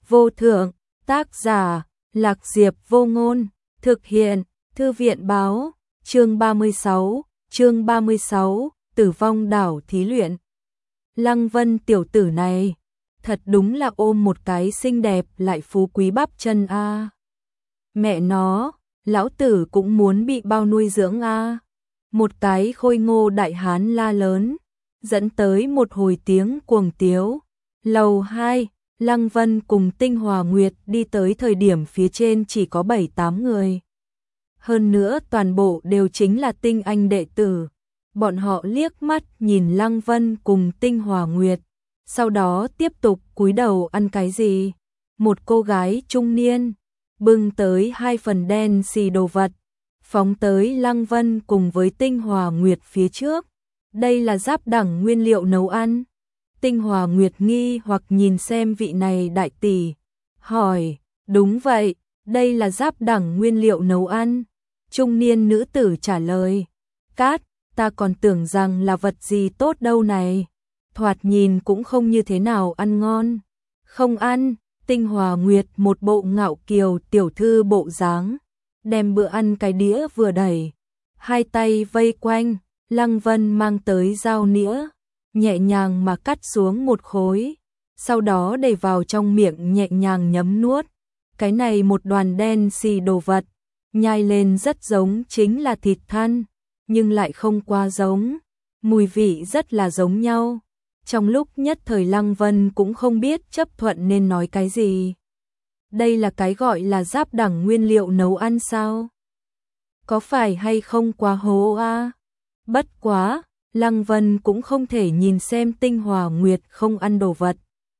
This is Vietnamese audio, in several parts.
vô thượng, tác giả, Lạc Diệp Vô Ngôn, thực hiện, Thư viện báo, chương 36, Tử vong đảo thí luyện. Lăng Vân tiểu tử này, thật đúng là ôm một cái xinh đẹp lại phú quý bắp chân a. Mẹ nó, lão tử cũng muốn bị bao nuôi dưỡng a. Một cái khôi ngô đại hán la lớn, dẫn tới một hồi tiếng cuồng tiếu. Lầu 2, Lăng Vân cùng Tinh Hòa Nguyệt đi tới thời điểm phía trên chỉ có 7-8 người. Hơn nữa toàn bộ đều chính là tinh anh đệ tử. Bọn họ liếc mắt nhìn Lăng Vân cùng Tinh Hòa Nguyệt, sau đó tiếp tục cúi đầu ăn cái gì. Một cô gái trung niên bưng tới 2 phần đen xì đồ vật, phóng tới Lăng Vân cùng với Tinh Hòa Nguyệt phía trước. Đây là giáp đẳng nguyên liệu nấu ăn. Tinh Hòa Nguyệt nghi hoặc nhìn xem vị này đại tỷ, hỏi, đúng vậy, đây là giáp đẳng nguyên liệu nấu ăn. Trung niên nữ tử trả lời, cát, ta còn tưởng rằng là vật gì tốt đâu này, thoạt nhìn cũng không như thế nào ăn ngon. Không ăn. Tinh Hòa Nguyệt một bộ ngạo kiều tiểu thư bộ dáng, đem bữa ăn cái đĩa vừa đẩy, hai tay vây quanh, Lăng Vân mang tới dao nĩa, nhẹ nhàng mà cắt xuống một khối, sau đó để vào trong miệng nhẹ nhàng nhấm nuốt. Cái này một đoàn đen xì đồ vật, nhai lên rất giống chính là thịt than, nhưng lại không quá giống, mùi vị rất là giống nhau. Trong lúc nhất thời Lăng Vân cũng không biết chấp thuận nên nói cái gì. Đây là cái gọi là giáp đẳng nguyên liệu nấu ăn sao? Có phải hay không quá hố a? Bất quá, Lăng Vân cũng không thể nhìn xem Tinh Hòa Nguyệt không ăn đồ vật.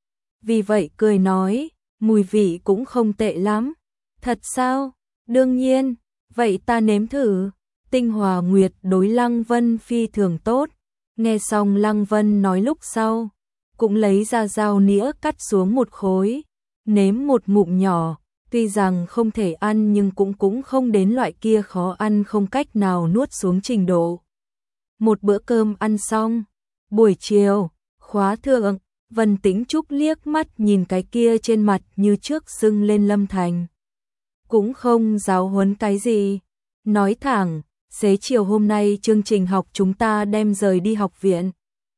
Vì vậy cười nói, mùi vị cũng không tệ lắm. Thật sao? Đương nhiên, vậy ta nếm thử. Tinh Hòa Nguyệt đối Lăng Vân phi thường tốt. Nghe xong Lăng Vân nói lúc sau, cũng lấy ra dao nĩa cắt xuống một khối, nếm một ngụm nhỏ, tuy rằng không thể ăn nhưng cũng không đến loại kia khó ăn không cách nào nuốt xuống trình độ. Một bữa cơm ăn xong, buổi chiều, khóa thượng, Vân Tĩnh Trúc liếc mắt nhìn cái kia trên mặt như trước sưng lên Lâm Thành. Cũng không giáo huấn cái gì, nói thẳng, xế chiều hôm nay chương trình học chúng ta đem rời đi học viện.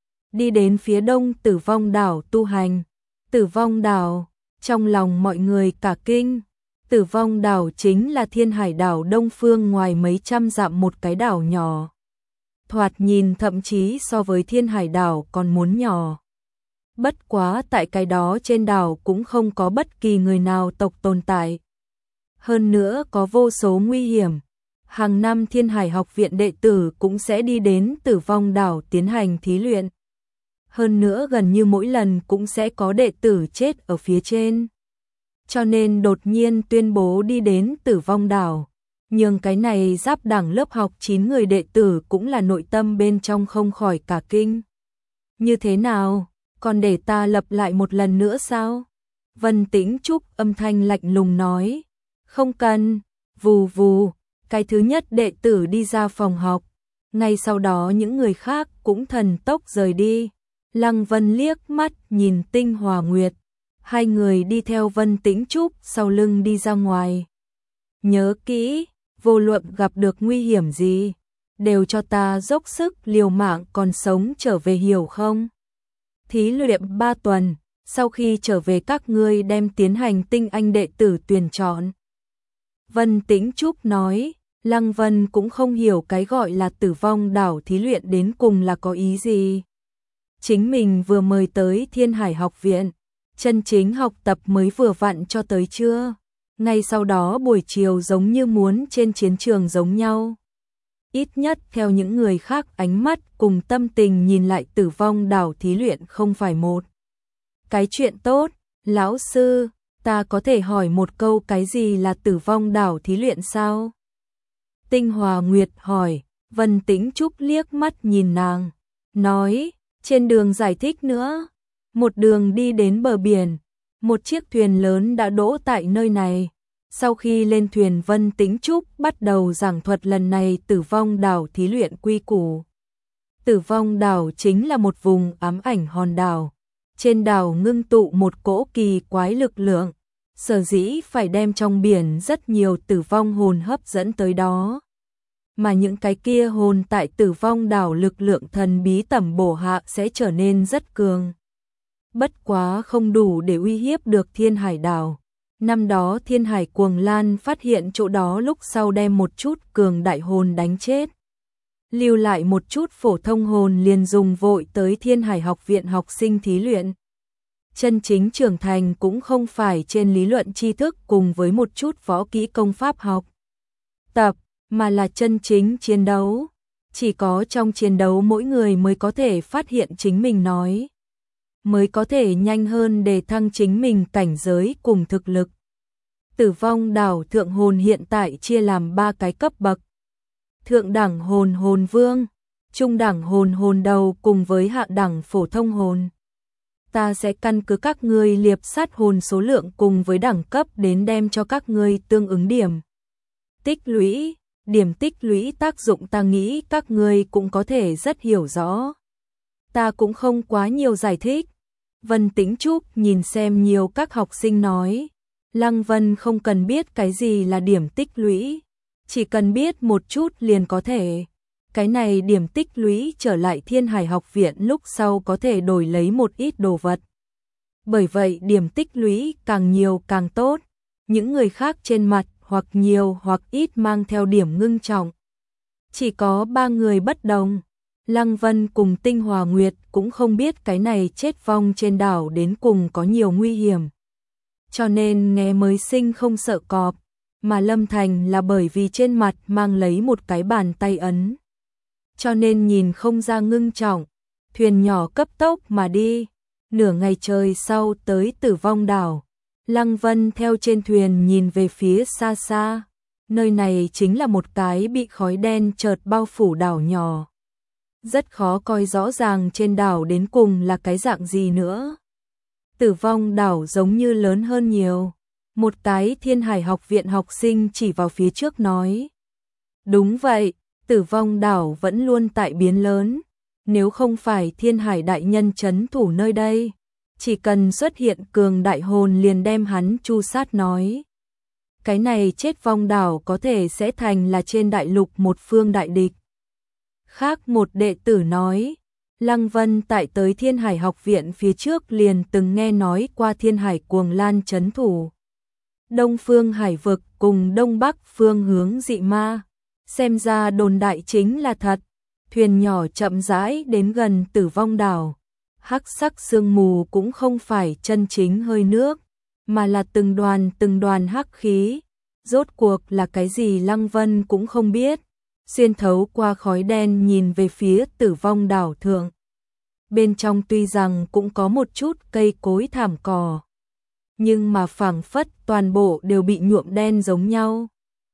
Đi đến phía đông Tử Vong đảo tu hành. Tử Vong đảo, trong lòng mọi người cả kinh. Tử Vong đảo chính là Thiên Hải đảo đông phương ngoài mấy trăm dặm một cái đảo nhỏ. Thoạt nhìn thậm chí so với Thiên Hải đảo còn muốn nhỏ. Bất quá tại cái đó trên đảo cũng không có bất kỳ người nào tộc tồn tại. Hơn nữa có vô số nguy hiểm. Hàng năm Thiên Hải học viện đệ tử cũng sẽ đi đến Tử Vong đảo tiến hành thí luyện. Hơn nữa gần như mỗi lần cũng sẽ có đệ tử chết ở phía trên. Cho nên đột nhiên tuyên bố đi đến Tử Vong đảo. Nhưng cái này giáp đẳng lớp học 9 người đệ tử cũng là nội tâm bên trong không khỏi cả kinh. Như thế nào? Còn để ta lặp lại một lần nữa sao? Vân Tĩnh Trúc âm thanh lạnh lùng nói. Không cần. Vù vù. Cái thứ nhất đệ tử đi ra phòng học, ngay sau đó những người khác cũng thần tốc rời đi. Lăng Vân liếc mắt nhìn Tinh Hòa Nguyệt, hai người đi theo Vân Tĩnh Trúc sau lưng đi ra ngoài. Nhớ kỹ, vô luận gặp được nguy hiểm gì, đều cho ta dốc sức liều mạng còn sống trở về hiểu không? Thí luyện 3 tuần, sau khi trở về các ngươi đem tiến hành tinh anh đệ tử tuyển chọn. Vân Tĩnh Trúc nói. Lăng Vân cũng không hiểu cái gọi là Tử Vong đảo thí luyện đến cùng là có ý gì. Chính mình vừa mời tới Thiên Hải học viện, chân chính học tập mới vừa vặn cho tới trưa. Ngay sau đó buổi chiều giống như muốn trên chiến trường giống nhau. Ít nhất theo những người khác ánh mắt cùng tâm tình nhìn lại Tử Vong đảo thí luyện không phải một cái chuyện tốt. Lão sư, ta có thể hỏi một câu cái gì là Tử Vong đảo thí luyện sao? Tinh Hòa Nguyệt hỏi. Vân Tĩnh Trúc liếc mắt nhìn nàng, nói, trên đường giải thích nữa. Một đường đi đến bờ biển, một chiếc thuyền lớn đã đỗ tại nơi này. Sau khi lên thuyền Vân Tĩnh Trúc bắt đầu giảng thuật lần này Tử Vong đảo thí luyện quy củ. Tử Vong đảo chính là một vùng ám ảnh hòn đảo. Trên đảo ngưng tụ một cỗ kỳ quái lực lượng, sở dĩ phải đem trong biển rất nhiều tử vong hồn hấp dẫn tới đó. Mà những cái kia hồn tại tử vong đảo lực lượng thần bí tẩm bổ hạ sẽ trở nên rất cường. Bất quá không đủ để uy hiếp được Thiên Hải đảo. Năm đó Thiên Hải Cuồng Lan phát hiện chỗ đó lúc sau đem một chút cường đại hồn đánh chết. Lưu lại một chút phổ thông hồn liền dùng vội tới Thiên Hải học viện học sinh thí luyện. Chân chính trưởng thành cũng không phải trên lý luận tri thức cùng với một chút võ kỹ công pháp học tập, mà là chân chính chiến đấu. Chỉ có trong chiến đấu mỗi người mới có thể phát hiện chính mình nói, mới có thể nhanh hơn để thăng chính mình cảnh giới cùng thực lực. Tử vong đảo thượng hồn hiện tại chia làm 3 cái cấp bậc. Thượng đẳng hồn hồn vương, trung đẳng hồn hồn đầu cùng với hạ đẳng phổ thông hồn. Ta sẽ căn cứ các ngươi liệp sát hồn số lượng cùng với đẳng cấp đến đem cho các ngươi tương ứng điểm tích lũy. Điểm tích lũy tác dụng ta nghĩ các ngươi cũng có thể rất hiểu rõ. Ta cũng không quá nhiều giải thích. Vân Tĩnh Trúc nhìn xem nhiều các học sinh nói. Lăng Vân không cần biết cái gì là điểm tích lũy. Chỉ cần biết một chút liền có thể. Cái này điểm tích lũy trở lại Thiên Hải học viện lúc sau có thể đổi lấy một ít đồ vật. Bởi vậy điểm tích lũy càng nhiều càng tốt. Những người khác trên mặt hoặc nhiều hoặc ít mang theo điểm ngưng trọng. Chỉ có 3 người bất đồng. Lăng Vân cùng Tinh Hòa Nguyệt cũng không biết cái này chết vong trên đảo đến cùng có nhiều nguy hiểm. Cho nên nghe mới sinh không sợ cọp, mà Lâm Thành là bởi vì trên mặt mang lấy một cái bàn tay ấn. Cho nên nhìn không ra ngưng trọng, thuyền nhỏ cấp tốc mà đi. Nửa ngày trời sau tới Tử Vong đảo. Lăng Vân theo trên thuyền nhìn về phía xa xa. Nơi này chính là một cái bị khói đen chợt bao phủ đảo nhỏ. Rất khó coi rõ ràng trên đảo đến cùng là cái dạng gì nữa. Tử Vong đảo giống như lớn hơn nhiều. Một cái Thiên Hải học viện học sinh chỉ vào phía trước nói. Đúng vậy, Tử Vong đảo vẫn luôn tại biến lớn. Nếu không phải Thiên Hải đại nhân trấn thủ nơi đây, chỉ cần xuất hiện cường đại hồn liền đem hắn chu sát nói. Cái này chết vong đảo có thể sẽ thành là trên đại lục một phương đại địch. Khác một đệ tử nói, Lăng Vân tại tới Thiên Hải học viện phía trước liền từng nghe nói qua Thiên Hải Cuồng Lan trấn thủ. Đông phương hải vực cùng đông bắc phương hướng dị ma. Xem ra đồn đại chính là thật. Thuyền nhỏ chậm rãi đến gần Tử Vong đảo. Hắc sắc sương mù cũng không phải chân chính hơi nước, mà là từng đoàn hắc khí. Rốt cuộc là cái gì Lăng Vân cũng không biết. Xuyên thấu qua khói đen nhìn về phía Tử Vong đảo thượng. Bên trong tuy rằng cũng có một chút cây cối thảm cỏ, nhưng mà phảng phất toàn bộ đều bị nhuộm đen giống nhau.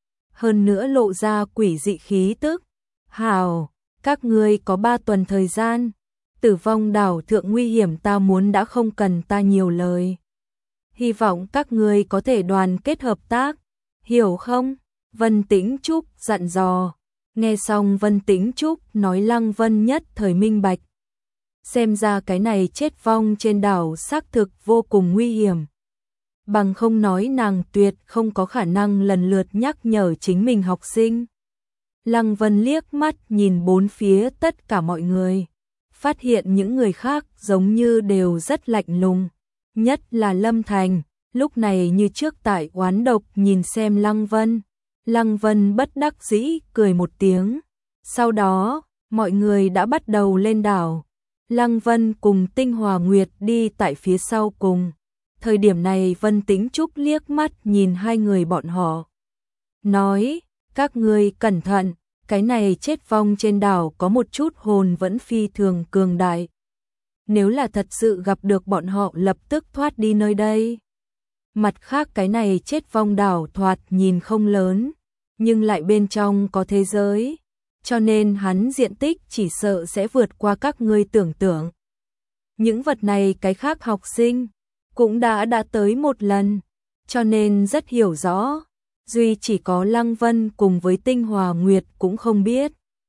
Hơn nữa lộ ra quỷ dị khí tức. Hào, các ngươi có 3 tuần thời gian. Tử Vong đảo thượng nguy hiểm ta muốn đã không cần ta nhiều lời. Hy vọng các ngươi có thể đoàn kết hợp tác, hiểu không? Vân Tĩnh Trúc dặn dò. Nghe xong Vân Tĩnh Trúc nói Lăng Vân nhất thời minh bạch. Xem ra cái này chết vong trên đảo xác thực vô cùng nguy hiểm. Bằng không nói nàng tuyệt không có khả năng lần lượt nhắc nhở chính mình học sinh. Lăng Vân liếc mắt nhìn bốn phía tất cả mọi người. Phát hiện những người khác giống như đều rất lạnh lùng. Nhất là Lâm Thành, lúc này như trước tại oán độc nhìn xem Lăng Vân. Lăng Vân bất đắc dĩ cười một tiếng. Sau đó, mọi người đã bắt đầu lên đảo. Lăng Vân cùng Tinh Hòa Nguyệt đi tại phía sau cùng. Thời điểm này Vân Tĩnh Trúc liếc mắt nhìn hai người bọn họ. Nói, các ngươi cẩn thận, cái này chết vong trên đảo có một chút hồn vẫn phi thường cường đại. Nếu là thật sự gặp được bọn họ lập tức thoát đi nơi đây. Mặt khác cái này chết vong đảo thoạt nhìn không lớn, nhưng lại bên trong có thế giới. Cho nên hắn diện tích chỉ sợ sẽ vượt qua các ngươi tưởng tượng. Những vật này cái khác học sinh cũng đã tới một lần, cho nên rất hiểu rõ. Duy chỉ có Lăng Vân cùng với Tinh Hòa Nguyệt cũng không biết.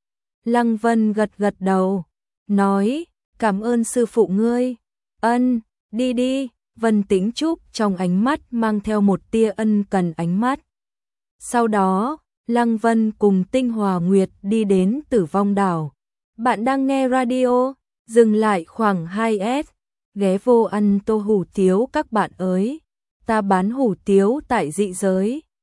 Lăng Vân gật gật đầu, nói, cảm ơn sư phụ ngươi. Ân, đi đi, Vân Tĩnh Trúc trong ánh mắt mang theo một tia ân cần ánh mắt. Sau đó, Lăng Vân cùng Tinh Hòa Nguyệt đi đến Tử Vong Đảo. Bạn đang nghe radio, dừng lại khoảng 2S, ghé vô ăn tô hủ tiếu các bạn ơi. Ta bán hủ tiếu tại dị giới.